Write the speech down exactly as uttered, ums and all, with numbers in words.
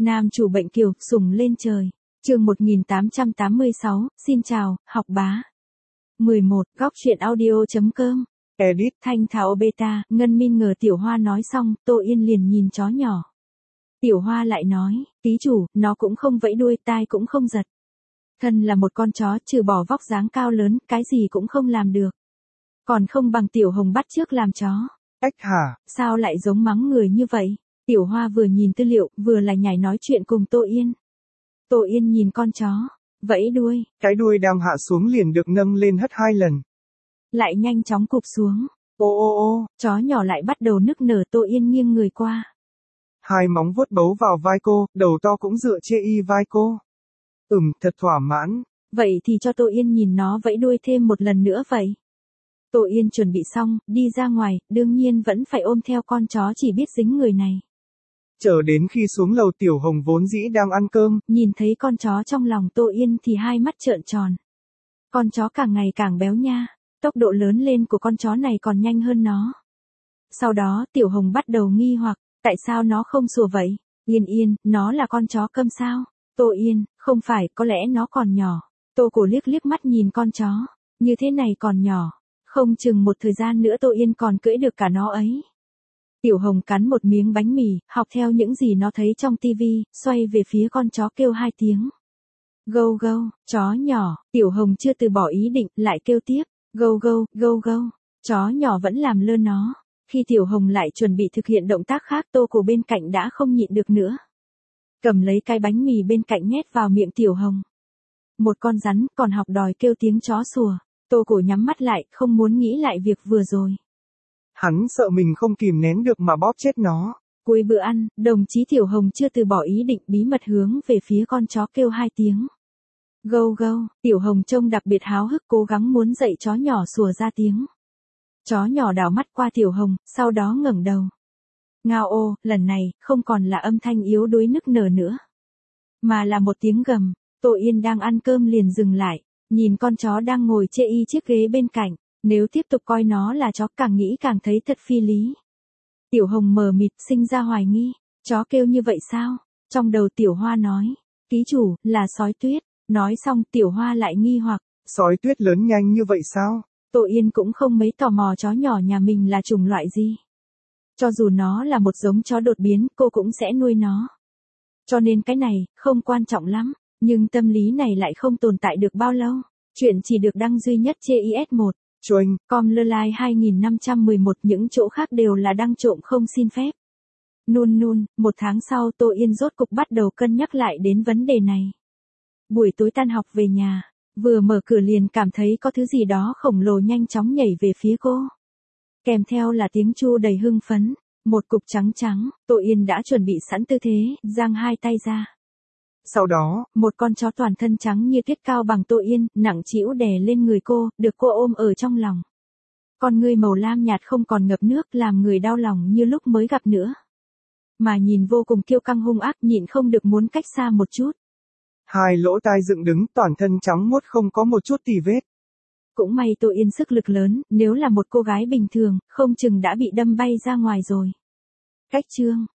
Nam chủ bệnh kiều, sủng lên trời. Chương một nghìn tám trăm tám mươi sáu, xin chào, học bá. mười một, góc truyện audio.com. Edit, Thanh Thảo Beta, Ngân Min ngờ Tiểu Hoa nói xong, Tô Yên liền nhìn chó nhỏ. Tiểu Hoa lại nói, ký chủ, nó cũng không vẫy đuôi, tai cũng không giật. Thân là một con chó, trừ bỏ vóc dáng cao lớn, cái gì cũng không làm được. Còn không bằng Tiểu Hồng bắt chước làm chó. Ếch hả? Sao lại giống mắng người như vậy? Tiểu Hoa vừa nhìn tư liệu, vừa là nhảy nói chuyện cùng Tô Yên. Tô Yên nhìn con chó, vẫy đuôi. Cái đuôi đang hạ xuống liền được nâng lên hất hai lần. Lại nhanh chóng cụp xuống. Ô ô ô. Chó nhỏ lại bắt đầu nức nở. Tô Yên nghiêng người qua. Hai móng vuốt bấu vào vai cô, đầu to cũng dựa chê y vai cô. Ừm, thật thỏa mãn. Vậy thì cho Tô Yên nhìn nó vẫy đuôi thêm một lần nữa vậy. Tô Yên chuẩn bị xong, đi ra ngoài, đương nhiên vẫn phải ôm theo con chó chỉ biết dính người này. Chờ đến khi xuống lầu Tiểu Hồng vốn dĩ đang ăn cơm, nhìn thấy con chó trong lòng Tô Yên thì hai mắt trợn tròn. Con chó càng ngày càng béo nha, tốc độ lớn lên của con chó này còn nhanh hơn nó. Sau đó Tiểu Hồng bắt đầu nghi hoặc, tại sao nó không sủa vậy? Yên Yên, nó là con chó câm sao? Tô Yên, không phải, có lẽ nó còn nhỏ. Tô Cổ liếc liếc mắt nhìn con chó, như thế này còn nhỏ, không chừng một thời gian nữa Tô Yên còn cưỡi được cả nó ấy. Tiểu Hồng cắn một miếng bánh mì, học theo những gì nó thấy trong tivi, xoay về phía con chó kêu hai tiếng. Gâu gâu, chó nhỏ, Tiểu Hồng chưa từ bỏ ý định, lại kêu tiếp, gâu gâu, gâu gâu, chó nhỏ vẫn làm lơ nó. Khi Tiểu Hồng lại chuẩn bị thực hiện động tác khác, Tô Cổ bên cạnh đã không nhịn được nữa. Cầm lấy cái bánh mì bên cạnh nhét vào miệng Tiểu Hồng. Một con rắn còn học đòi kêu tiếng chó sủa. Tô Cổ nhắm mắt lại, không muốn nghĩ lại việc vừa rồi. Hắn sợ mình không kìm nén được mà bóp chết nó. Cuối bữa ăn, đồng chí Tiểu Hồng chưa từ bỏ ý định bí mật hướng về phía con chó kêu hai tiếng. Gâu gâu, Tiểu Hồng trông đặc biệt háo hức cố gắng muốn dạy chó nhỏ sủa ra tiếng. Chó nhỏ đảo mắt qua Tiểu Hồng, sau đó ngẩng đầu. Ngao ô, lần này, không còn là âm thanh yếu đuối nức nở nữa. Mà là một tiếng gầm. Tô Yên đang ăn cơm liền dừng lại, nhìn con chó đang ngồi chê y chiếc ghế bên cạnh. Nếu tiếp tục coi nó là chó càng nghĩ càng thấy thật phi lý. Tiểu Hồng mờ mịt sinh ra hoài nghi. Chó kêu như vậy sao? Trong đầu Tiểu Hoa nói. Ký chủ, là sói tuyết. Nói xong Tiểu Hoa lại nghi hoặc. Sói tuyết lớn nhanh như vậy sao? Tô Yên cũng không mấy tò mò chó nhỏ nhà mình là chủng loại gì. Cho dù nó là một giống chó đột biến, cô cũng sẽ nuôi nó. Cho nên cái này, không quan trọng lắm. Nhưng tâm lý này lại không tồn tại được bao lâu. Chuyện chỉ được đăng duy nhất trên i ét một. Choing. Com lơ lai hai nghìn năm trăm mười một, những chỗ khác đều là đăng trộm không xin phép. Nun nun, một tháng sau Tô Yên rốt cục bắt đầu cân nhắc lại đến vấn đề này. Buổi tối tan học về nhà, vừa mở cửa liền cảm thấy có thứ gì đó khổng lồ nhanh chóng nhảy về phía cô. Kèm theo là tiếng chu đầy hưng phấn, một cục trắng trắng, Tô Yên đã chuẩn bị sẵn tư thế, giang hai tay ra. Sau đó, một con chó toàn thân trắng như tuyết cao bằng Tô Yên, nặng trĩu đè lên người cô, được cô ôm ở trong lòng. Con ngươi màu lam nhạt không còn ngập nước, làm người đau lòng như lúc mới gặp nữa. Mà nhìn vô cùng kiêu căng hung ác, nhịn không được muốn cách xa một chút. Hai lỗ tai dựng đứng, toàn thân trắng muốt không có một chút tì vết. Cũng may Tô Yên sức lực lớn, nếu là một cô gái bình thường, không chừng đã bị đâm bay ra ngoài rồi. Cách chương